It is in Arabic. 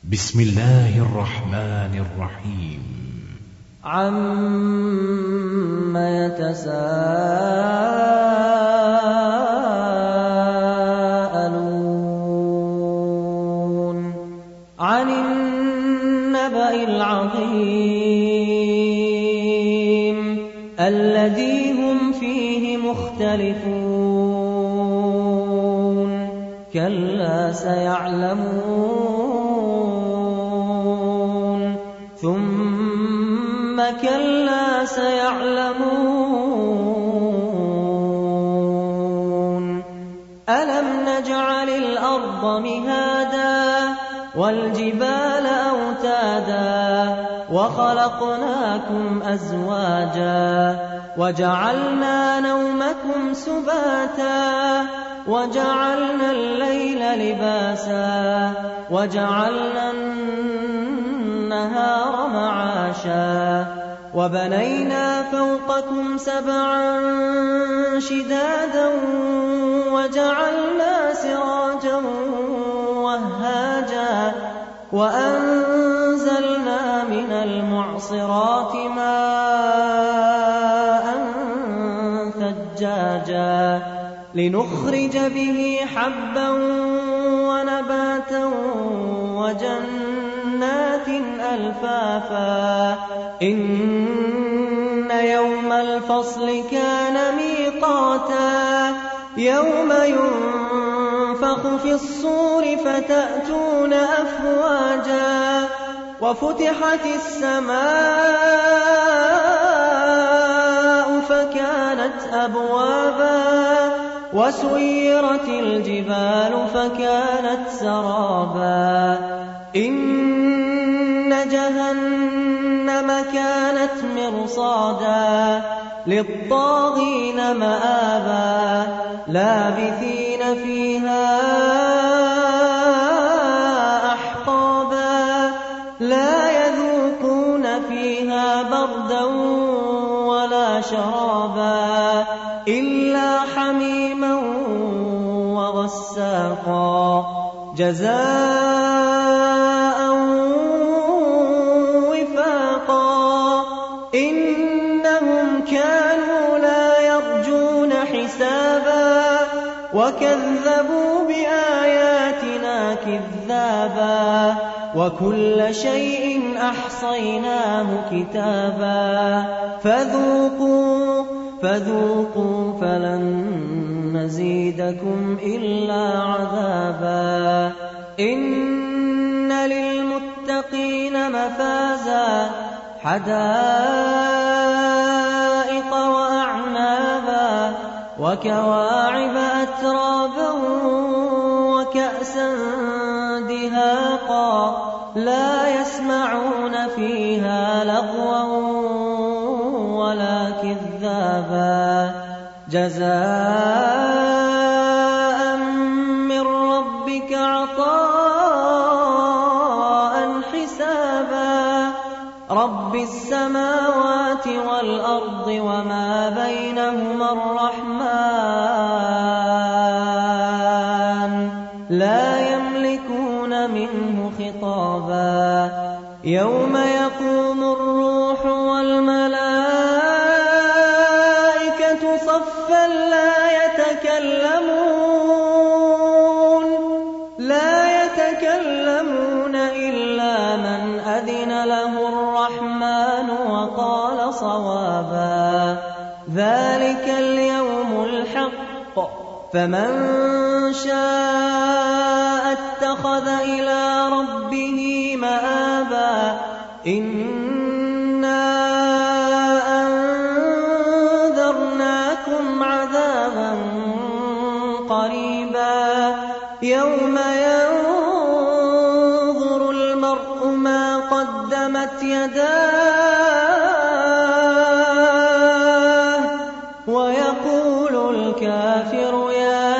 بسم الله الرحمن الرحيم. عَمَّ يَتَسَاءَلُونَ عَنِ النَّبَإِ الْعَظِيمِ الَّذِي هُمْ فِيهِ مُخْتَلِفُونَ كَلَّا سَيَعْلَمُونَ ثُمَّ كَلَّا سَيَعْلَمُونَ أَلَمْ نَجْعَلِ الْأَرْضَ مِهَادًا وَالْجِبَالَ أَوْتَادًا وَخَلَقْنَاكُمْ أَزْوَاجًا وَجَعَلْنَا نَوْمَكُمْ سُبَاتًا وَجَعَلْنَا اللَّيْلَ لِبَاسًا وَجَعَلْنَا النَّهَارَ مَعَاشًا وَبَنَيْنَا فَوْقَكُمْ سَبْعًا شِدَادًا وَجَعَلْنَا سِرَاجًا وَهَّاجًا وَأَنزَلْنَا مِنَ الْمُعْصِرَاتِ مَاءً ثَجَّاجًا لِنُخْرِجَ بِهِ حَبًّا وَنَبَاتًا وَجَنَّاتٍ أَلْفَافًا إِنَّ يَوْمَ الْفَصْلِ كَانَ مِيقَاتًا يَوْمَ يُنفَخُ فِي الصُّورِ فَتَأْتُونَ أَفْوَاجًا وَفُتِحَتِ السَّمَاءُ فَكَانَتْ أَبْوَابًا وَسُيِّرَتِ الْجِبَالُ فَكَانَتْ سَرَابًا إِنَّ جَهَنَّمَ كَانَتْ مِرْصَادًا لِلطَّاغِينَ مَآبًا لَابِثِينَ فِيهَا أَحْقَابًا لَا يَذُوقُونَ فِيهَا بَرْدًا وَلَا شَرَابًا إِلَّا حَمِيمًا وَغَسَّاقًا جَزَاءً وِفَاقًا إِنَّهُمْ كَانُوا لَا يَرْجُونَ حِسَابًا وَكَذَّبُوا بِآيَاتِنَا كِذَّابًا وَكُلَّ شَيْءٍ أَحْصَيْنَاهُ كِتَابًا فَذُوقُوا فَلَن نَّزِيدَكُمْ إِلَّا عَذَابًا إِنَّ لِلْمُتَّقِينَ مَفَازًا حَدَائِقَ وَأَعْنَابًا وَكَوَاعِبَ أَتْرَابًا وَكَأْسًا دِهَاقًا لَا يَسْمَعُونَ فِيهَا لَغْوًا وَلَا كِذَّابًا جَزَاءً مِّن رَّبِّكَ عَطَاءً حِسَابًا رَّبِّ السَّمَاوَاتِ وَالْأَرْضِ وَمَا بَيْنَهُمَا الرَّحْمَٰنُ لَا يَمْلِكُونَ مِنْهُ خِطَابًا يَوْمَ يَقُومُ الرُّوحُ وَالْمَلَائِكَةُ صَفًّا لَا يَتَكَلَّمُونَ إِلَّا مَنْ أَذِنَ لَهُ الرَّحْمَٰنُ وَقَالَ صَوَابًا ذَلِكَ الْيَوْمُ الْحَقُّ فَمَن شَاءَ اتَّخَذَ إِلَىٰ رَبِّهِ مَآبًا إِنَّا أَنذَرْنَاكُمْ عَذَابًا قَرِيبًا يَوْمَ يَنظُرُ الْمَرْءُ مَا قَدَّمَتْ يَدَاهُ وَيَقُولُ الْكَافِرُ يَا